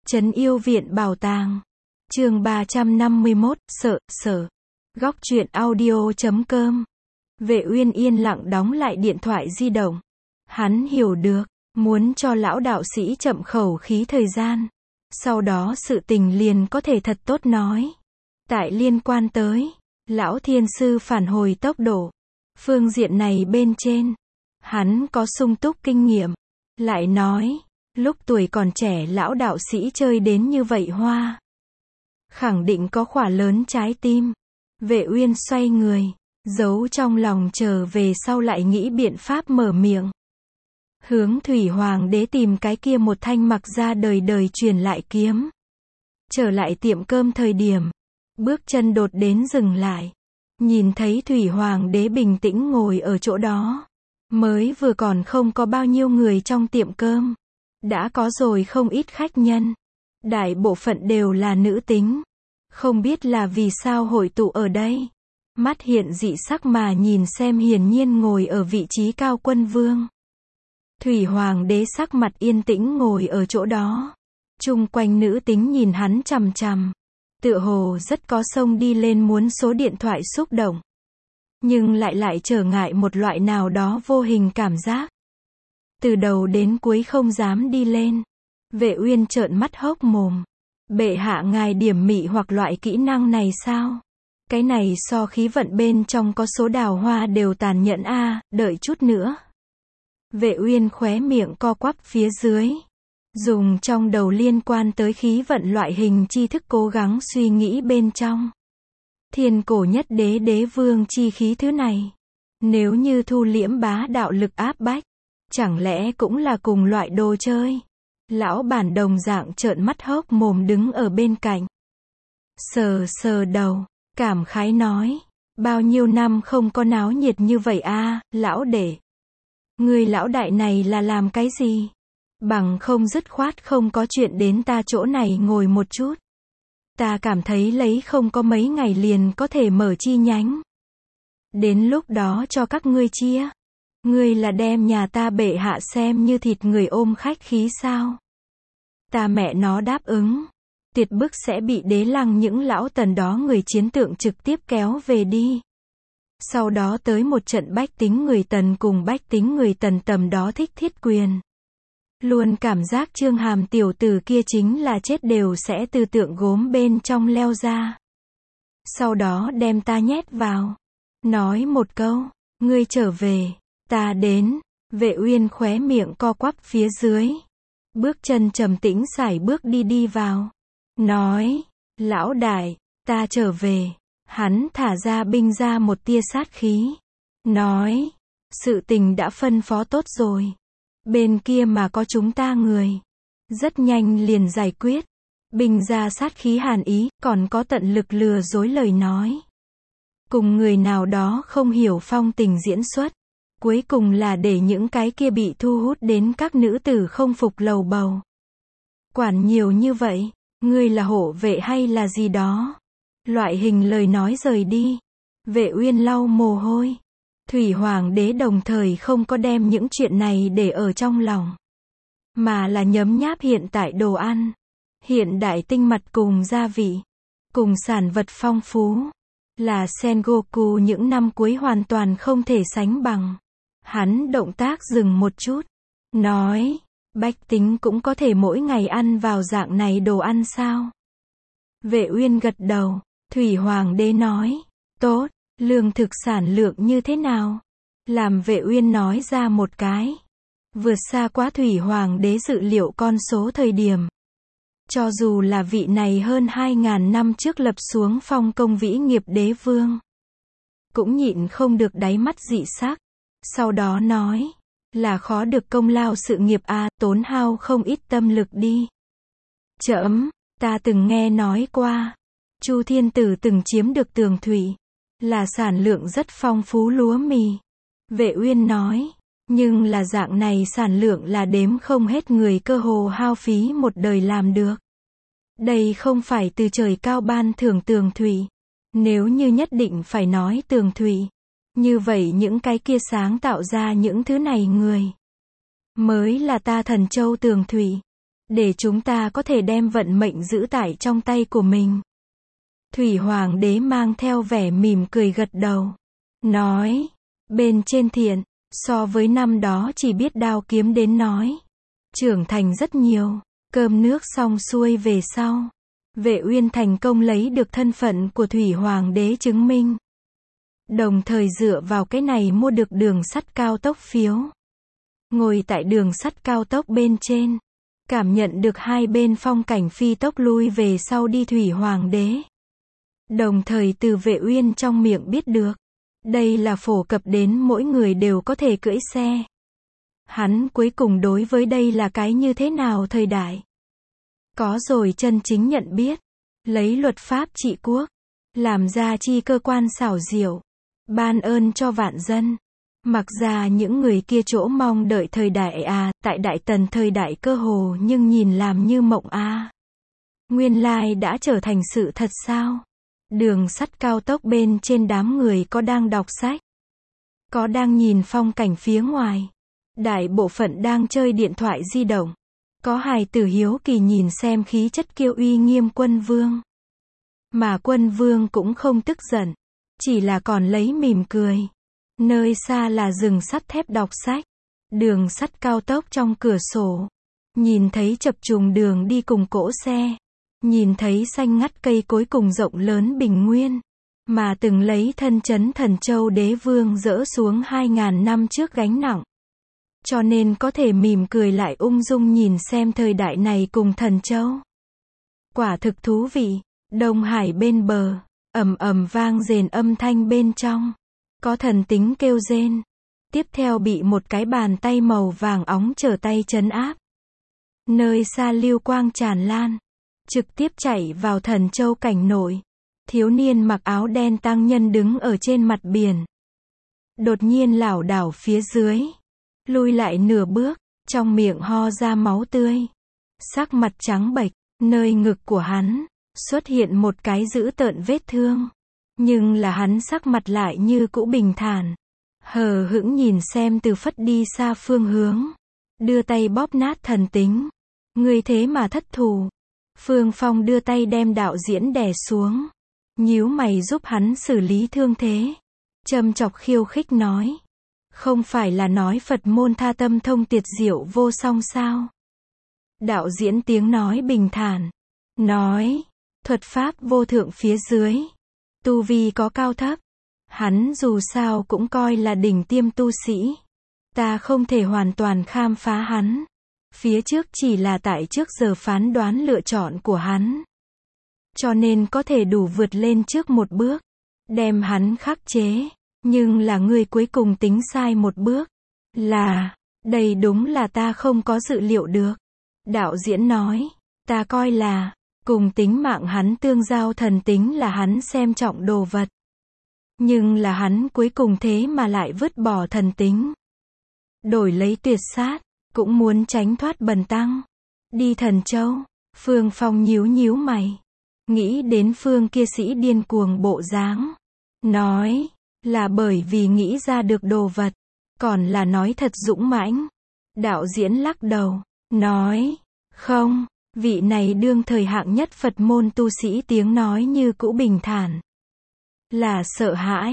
Trấn Yêu Viện Bảo Tàng. Chương 351, sợ. Góc truyện audio.com. Vệ Uyên yên lặng đóng lại điện thoại di động. Hắn hiểu được, muốn cho lão đạo sĩ chậm khẩu khí thời gian. Sau đó sự tình liền có thể thật tốt nói. Tại liên quan tới, lão thiên sư phản hồi tốc độ. Phương diện này bên trên, hắn có sung túc kinh nghiệm. Lại nói, lúc tuổi còn trẻ lão đạo sĩ chơi đến như vậy hoa. Khẳng định có khỏa lớn trái tim. Vệ Uyên xoay người, giấu trong lòng chờ về sau lại nghĩ biện pháp mở miệng. Hướng Thủy Hoàng đế tìm cái kia một thanh mặc ra đời đời truyền lại kiếm. Trở lại tiệm cơm thời điểm, bước chân đột đến dừng lại. Nhìn thấy Thủy Hoàng đế bình tĩnh ngồi ở chỗ đó. Mới vừa còn không có bao nhiêu người trong tiệm cơm. Đã có rồi không ít khách nhân. Đại bộ phận đều là nữ tính. Không biết là vì sao hội tụ ở đây. Mắt hiện dị sắc mà nhìn xem hiển nhiên ngồi ở vị trí cao quân vương. Thủy Hoàng đế sắc mặt yên tĩnh ngồi ở chỗ đó. Chung quanh nữ tính nhìn hắn chằm chằm. Tựa hồ rất có xông đi lên muốn số điện thoại xúc động. Nhưng lại trở ngại một loại nào đó vô hình cảm giác. Từ đầu đến cuối không dám đi lên. Vệ Uyên trợn mắt hốc mồm. Bệ hạ ngài điểm mị hoặc loại kỹ năng này sao? Cái này so khí vận bên trong có số đào hoa đều tàn nhẫn a, đợi chút nữa. Vệ Uyên khóe miệng co quắp phía dưới. Dùng trong đầu liên quan tới khí vận loại hình tri thức cố gắng suy nghĩ bên trong. Thiên cổ nhất đế đế vương chi khí thứ này. Nếu như thu liễm bá đạo lực áp bách. Chẳng lẽ cũng là cùng loại đồ chơi. Lão bản đồng dạng trợn mắt hốc mồm đứng ở bên cạnh. Sờ đầu, cảm khái nói. Bao nhiêu năm không có náo nhiệt như vậy a, lão đệ. Người lão đại này là làm cái gì? Bằng không dứt khoát không có chuyện đến ta chỗ này ngồi một chút. Ta cảm thấy lấy không có mấy ngày liền có thể mở chi nhánh. Đến lúc đó cho các ngươi chia. Ngươi là đem nhà ta bệ hạ xem như thịt người ôm khách khí sao? Ta mẹ nó đáp ứng. Tuyệt bức sẽ bị đế lăng những lão tần đó người chiến tượng trực tiếp kéo về đi. Sau đó tới một trận bách tính người tần cùng bách tính người tần tầm đó thích thiết quyền. Luôn cảm giác Trương Hàm tiểu tử kia chính là chết đều sẽ từ tượng gốm bên trong leo ra. Sau đó đem ta nhét vào. Nói một câu, ngươi trở về, ta đến. Vệ Uyên khóe miệng co quắp phía dưới. Bước chân trầm tĩnh sải bước đi vào. Nói, lão đại, ta trở về. Hắn thả ra binh ra một tia sát khí. Nói, sự tình đã phân phó tốt rồi. Bên kia mà có chúng ta người. Rất nhanh liền giải quyết. Binh ra sát khí hàn ý, còn có tận lực lừa dối lời nói. Cùng người nào đó không hiểu phong tình diễn xuất. Cuối cùng là để những cái kia bị thu hút đến các nữ tử không phục lầu bầu. Quản nhiều như vậy, ngươi là hộ vệ hay là gì đó? Loại hình lời nói rời đi. Vệ Uyên lau mồ hôi. Thủy Hoàng đế đồng thời không có đem những chuyện này để ở trong lòng. Mà là nhấm nháp hiện tại đồ ăn. Hiện đại tinh mặt cùng gia vị. Cùng sản vật phong phú. Là Sengoku những năm cuối hoàn toàn không thể sánh bằng. Hắn động tác dừng một chút. Nói, bách tính cũng có thể mỗi ngày ăn vào dạng này đồ ăn sao? Vệ Uyên gật đầu. Thủy Hoàng đế nói, tốt, lương thực sản lượng như thế nào? Làm Vệ Uyên nói ra một cái. Vượt xa quá Thủy Hoàng đế dự liệu con số thời điểm. Cho dù là vị này hơn 2.000 năm trước lập xuống phong công vĩ nghiệp đế vương. Cũng nhịn không được đáy mắt dị sắc. Sau đó nói, là khó được công lao sự nghiệp a, tốn hao không ít tâm lực đi. Chậm, ta từng nghe nói qua. Chu Thiên Tử từng chiếm được Tường Thủy. Là sản lượng rất phong phú lúa mì. Vệ Uyên nói. Nhưng là dạng này sản lượng là đếm không hết người cơ hồ hao phí một đời làm được. Đây không phải từ trời cao ban thưởng Tường Thủy. Nếu như nhất định phải nói Tường Thủy. Như vậy những cái kia sáng tạo ra những thứ này người. Mới là ta Thần Châu Tường Thủy. để chúng ta có thể đem vận mệnh giữ tại trong tay của mình. Thủy Hoàng đế mang theo vẻ mỉm cười gật đầu. Nói, bên trên thiện, so với năm đó chỉ biết đao kiếm đến nói. Trưởng thành rất nhiều, cơm nước xong xuôi về sau. Vệ Uyên thành công lấy được thân phận của Thủy Hoàng đế chứng minh. Đồng thời dựa vào cái này mua được đường sắt cao tốc phiếu. Ngồi tại đường sắt cao tốc bên trên. Cảm nhận được hai bên phong cảnh phi tốc lui về sau đi Thủy Hoàng đế. Đồng thời từ Vệ Uyên trong miệng biết được. Đây là phổ cập đến mỗi người đều có thể cưỡi xe. Hắn cuối cùng đối với đây là cái như thế nào thời đại. Có rồi chân chính nhận biết. Lấy luật pháp trị quốc. Làm ra chi cơ quan xảo diệu. Ban ơn cho vạn dân. Mặc ra những người kia chỗ mong đợi thời đại tại Đại Tần thời đại cơ hồ nhưng nhìn làm như mộng Nguyên lai đã trở thành sự thật sao? Đường sắt cao tốc bên trên đám người có đang đọc sách. Có đang nhìn phong cảnh phía ngoài. Đại bộ phận đang chơi điện thoại di động. Có hài tử hiếu kỳ nhìn xem khí chất kiêu uy nghiêm quân vương. Mà quân vương cũng không tức giận. Chỉ là còn lấy mỉm cười. Nơi xa là rừng sắt thép đọc sách. Đường sắt cao tốc trong cửa sổ. Nhìn thấy chập trùng đường đi cùng cỗ xe. Nhìn thấy xanh ngắt cây cối cùng rộng lớn bình nguyên. Mà từng lấy thân chấn Thần Châu đế vương dỡ xuống 2000 năm trước gánh nặng. Cho nên có thể mỉm cười lại ung dung nhìn xem thời đại này cùng Thần Châu. Quả thực thú vị. Đông Hải bên bờ. Ầm ầm vang rền âm thanh bên trong. Có thần tính kêu rên. Tiếp theo bị một cái bàn tay màu vàng óng trở tay trấn áp. Nơi xa lưu quang tràn lan. Trực tiếp chạy vào Thần Châu cảnh nội. Thiếu niên mặc áo đen tăng nhân đứng ở trên mặt biển. Đột nhiên lảo đảo phía dưới. Lui lại nửa bước. Trong miệng ho ra máu tươi. Sắc mặt trắng bệch. Nơi ngực của hắn xuất hiện một cái dữ tợn vết thương. Nhưng là hắn sắc mặt lại như cũ bình thản. Hờ hững nhìn xem từ phất đi xa phương hướng. Đưa tay bóp nát thần tính. Ngươi thế mà thất thù. Phương Phong đưa tay đem đạo diễn đè xuống. Nhíu mày giúp hắn xử lý thương thế. Châm chọc khiêu khích nói. Không phải là nói Phật môn tha tâm thông tiệt diệu vô song sao? Đạo diễn tiếng nói bình thản. Nói. Thuật pháp vô thượng phía dưới. Tu vi có cao thấp. Hắn dù sao cũng coi là đỉnh tiêm tu sĩ. Ta không thể hoàn toàn khám phá hắn. Phía trước chỉ là tại trước giờ phán đoán lựa chọn của hắn. Cho nên có thể đủ vượt lên trước một bước. Đem hắn khắc chế. Nhưng là người cuối cùng tính sai một bước. Là, đây đúng là ta không có dự liệu được. Đạo diễn nói, ta coi là, cùng tính mạng hắn tương giao thần tính là hắn xem trọng đồ vật. Nhưng là hắn cuối cùng thế mà lại vứt bỏ thần tính. Đổi lấy tuyệt sát, cũng muốn tránh thoát bần tăng. Đi Thần Châu, Phương Phong nhíu nhíu mày. Nghĩ đến Phương kia sĩ điên cuồng bộ dáng. Nói, là bởi vì nghĩ ra được đồ vật. Còn là nói thật dũng mãnh. Đạo diễn lắc đầu, nói, không, vị này đương thời hạng nhất Phật môn tu sĩ tiếng nói như cũ bình thản. Là sợ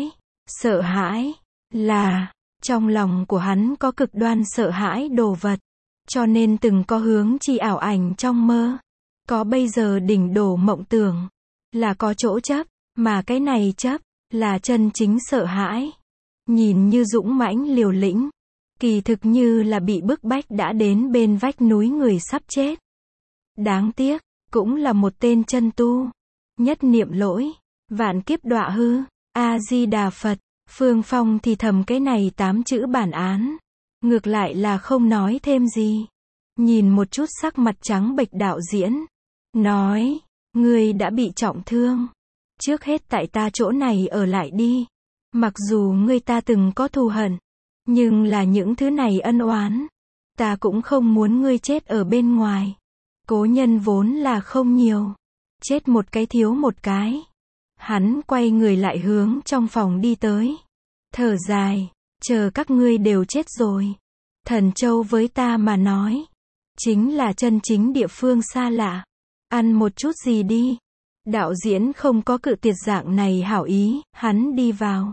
hãi, là, trong lòng của hắn có cực đoan sợ hãi đồ vật. Cho nên từng có hướng chi ảo ảnh trong mơ. Có bây giờ đỉnh đổ mộng tưởng. Là có chỗ chấp, mà cái này chấp, là chân chính sợ hãi. Nhìn như dũng mãnh liều lĩnh. Kỳ thực như là bị bức bách đã đến bên vách núi người sắp chết. Đáng tiếc, cũng là một tên chân tu. Nhất niệm lỗi, vạn kiếp đọa hư, A-di-đà Phật. Phương Phong thì thầm cái này 8 chữ bản án. Ngược lại là không nói thêm gì. Nhìn một chút sắc mặt trắng bệch đạo diễn. Nói, ngươi đã bị trọng thương. Trước hết tại ta chỗ này ở lại đi. Mặc dù ngươi ta từng có thù hận. Nhưng là những thứ này ân oán. Ta cũng không muốn ngươi chết ở bên ngoài. Cố nhân vốn là không nhiều. Chết một cái thiếu một cái. Hắn quay người lại hướng trong phòng đi tới. Thở dài, chờ các ngươi đều chết rồi. Thần Châu với ta mà nói. chính là chân chính địa phương xa lạ. Ăn một chút gì đi. Đạo diễn không có cự tuyệt dạng này hảo ý, hắn đi vào.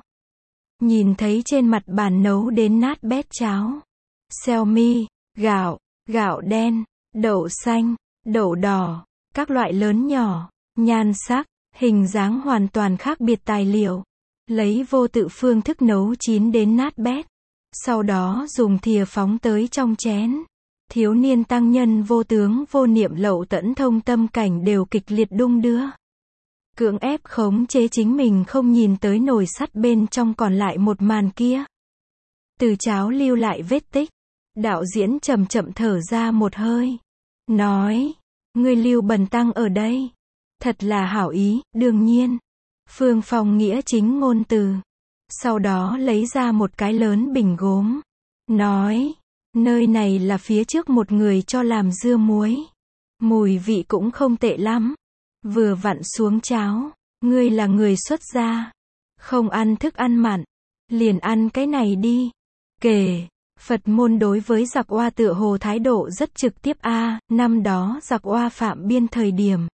Nhìn thấy trên mặt bàn nấu đến nát bét cháo. Xeo mi, gạo, gạo đen, đậu xanh, đậu đỏ, các loại lớn nhỏ, nhan sắc, hình dáng hoàn toàn khác biệt tài liệu. Lấy vô tự phương thức nấu chín đến nát bét. Sau đó dùng thìa phóng tới trong chén. Thiếu niên tăng nhân vô tướng vô niệm lậu tẫn thông tâm cảnh đều kịch liệt đung đưa. Cưỡng ép khống chế chính mình không nhìn tới nồi sắt bên trong còn lại một màn kia. Từ cháo lưu lại vết tích. Đạo diễn chậm chậm thở ra một hơi. Nói, ngươi Lưu Bần Tăng ở đây. Thật là hảo ý, đương nhiên. Phương Phong nghĩa chính ngôn từ. Sau đó lấy ra một cái lớn bình gốm. Nói, nơi này là phía trước một người cho làm dưa muối. Mùi vị cũng không tệ lắm. Vừa vặn xuống cháo. Ngươi là người xuất gia. Không ăn thức ăn mặn. Liền ăn cái này đi. Kể, Phật môn đối với giặc oa tựa hồ thái độ rất trực tiếp a. Năm đó giặc oa phạm biên thời điểm.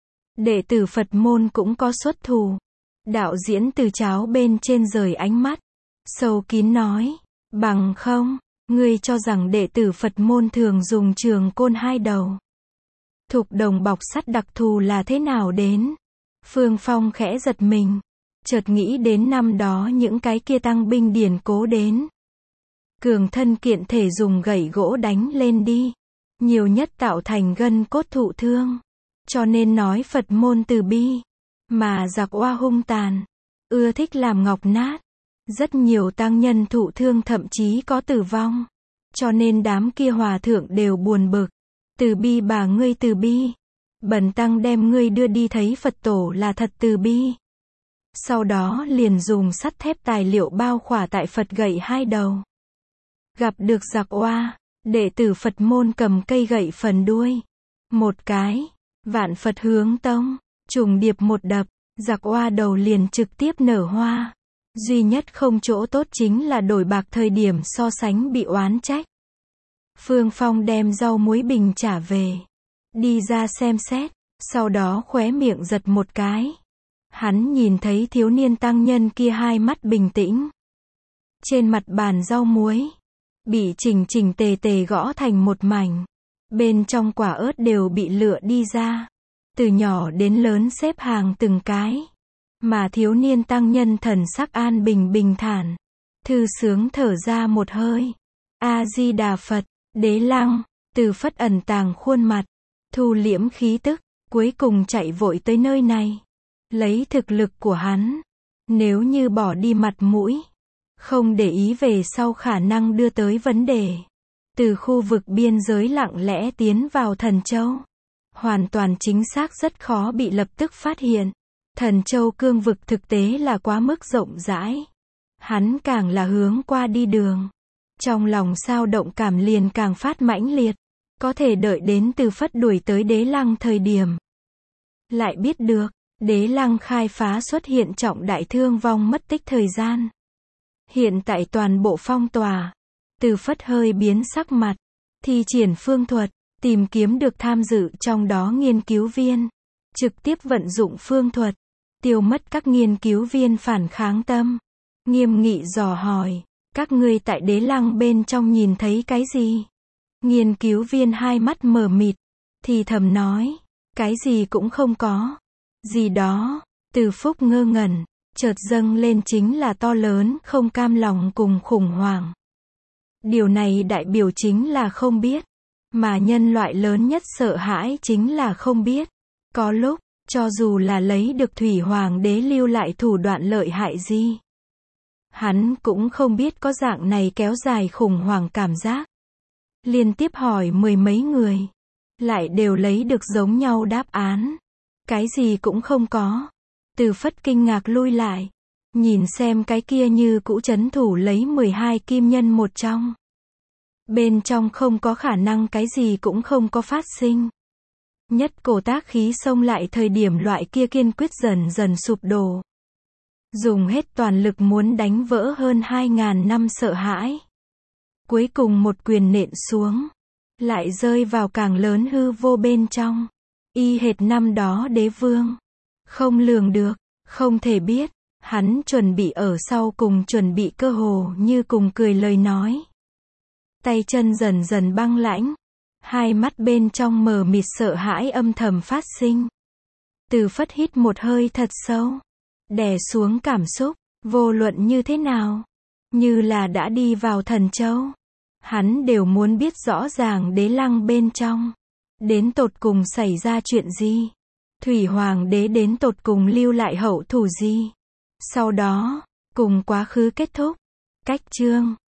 Đệ tử Phật môn cũng có xuất thủ. Đạo diễn từ cháo bên trên rời ánh mắt. Sâu kín nói. Bằng không, ngươi cho rằng đệ tử Phật môn thường dùng trường côn hai đầu. Thục đồng bọc sắt đặc thù là thế nào đến? Phương Phong khẽ giật mình. Chợt nghĩ đến năm đó những cái kia tăng binh điển cố đến. Cường thân kiện thể dùng gậy gỗ đánh lên đi. Nhiều nhất tạo thành gân cốt thụ thương. Cho nên nói Phật môn từ bi. Mà giặc oa hung tàn. Ưa thích làm ngọc nát. Rất nhiều tăng nhân thụ thương thậm chí có tử vong. Cho nên đám kia hòa thượng đều buồn bực. Từ bi bà ngươi từ bi. Bần tăng đem ngươi đưa đi thấy Phật tổ là thật từ bi. Sau đó liền dùng sắt thép tài liệu bao khỏa tại Phật gậy hai đầu. Gặp được giặc oa, đệ tử Phật môn cầm cây gậy phần đuôi. Một cái, vạn Phật hướng tông, trùng điệp một đập, giặc oa đầu liền trực tiếp nở hoa. Duy nhất không chỗ tốt chính là đổi bạc thời điểm so sánh bị oán trách. Phương Phong đem rau muối bình trả về. Đi ra xem xét, sau đó khóe miệng giật một cái. Hắn nhìn thấy thiếu niên tăng nhân kia hai mắt bình tĩnh. Trên mặt bàn rau muối, bị chỉnh chỉnh tề tề gõ thành một mảnh. Bên trong quả ớt đều bị lựa đi ra. Từ nhỏ đến lớn xếp hàng từng cái. Mà thiếu niên tăng nhân thần sắc an bình bình thản. Thư sướng thở ra một hơi. A-di-đà Phật, Đế Lăng, Từ Phất ẩn tàng khuôn mặt. Thu liễm khí tức, cuối cùng chạy vội tới nơi này. Lấy thực lực của hắn. Nếu như bỏ đi mặt mũi. Không để ý về sau khả năng đưa tới vấn đề. Từ khu vực biên giới lặng lẽ tiến vào Thần Châu. Hoàn toàn chính xác rất khó bị lập tức phát hiện. Thần Châu cương vực thực tế là quá mức rộng rãi. Hắn càng là hướng qua đi đường. Trong lòng sao động cảm liền càng phát mãnh liệt. Có thể đợi đến Từ Phất đuổi tới Đế Lăng thời điểm. Lại biết được, Đế Lăng khai phá xuất hiện trọng đại thương vong mất tích thời gian. Hiện tại toàn bộ phong tỏa. Từ Phất hơi biến sắc mặt. Thi triển phương thuật, tìm kiếm được tham dự trong đó nghiên cứu viên. Trực tiếp vận dụng phương thuật. Tiêu mất các nghiên cứu viên phản kháng tâm. Nghiêm nghị dò hỏi. Các ngươi tại Đế Lăng bên trong nhìn thấy cái gì? Nghiên cứu viên hai mắt mờ mịt. Thì thầm nói. Cái gì cũng không có. Gì đó. Từ Phúc ngơ ngẩn. Chợt dâng lên chính là to lớn không cam lòng cùng khủng hoảng. Điều này đại biểu chính là không biết. Mà nhân loại lớn nhất sợ hãi chính là không biết. Có lúc, cho dù là lấy được Thủy Hoàng đế lưu lại thủ đoạn lợi hại gì. Hắn cũng không biết có dạng này kéo dài khủng hoảng cảm giác. Liên tiếp hỏi mười mấy người. Lại đều lấy được giống nhau đáp án. Cái gì cũng không có. Từ Phất kinh ngạc lui lại. Nhìn xem cái kia như cũ trấn thủ lấy 12 kim nhân một trong. Bên trong không có khả năng cái gì cũng không có phát sinh. Nhất cổ tác khí xông lại thời điểm loại kia kiên quyết dần dần sụp đổ. Dùng hết toàn lực muốn đánh vỡ hơn 2.000 năm sợ hãi. Cuối cùng một quyền nện xuống. lại rơi vào càng lớn hư vô bên trong. Y hệt năm đó đế vương. Không lường được, không thể biết, hắn chuẩn bị ở sau cùng chuẩn bị cơ hồ như cùng cười lời nói. Tay chân dần dần băng lãnh. Hai mắt bên trong mờ mịt sợ hãi âm thầm phát sinh. Từ Phất hít một hơi thật sâu. Đè xuống cảm xúc, vô luận như thế nào. Như là đã đi vào thần châu. Hắn đều muốn biết rõ ràng đế lăng bên trong. Đến tột cùng xảy ra chuyện gì? Thủy Hoàng đế đến tột cùng lưu lại hậu thủ gì? Sau đó, cùng quá khứ kết thúc. Cách chương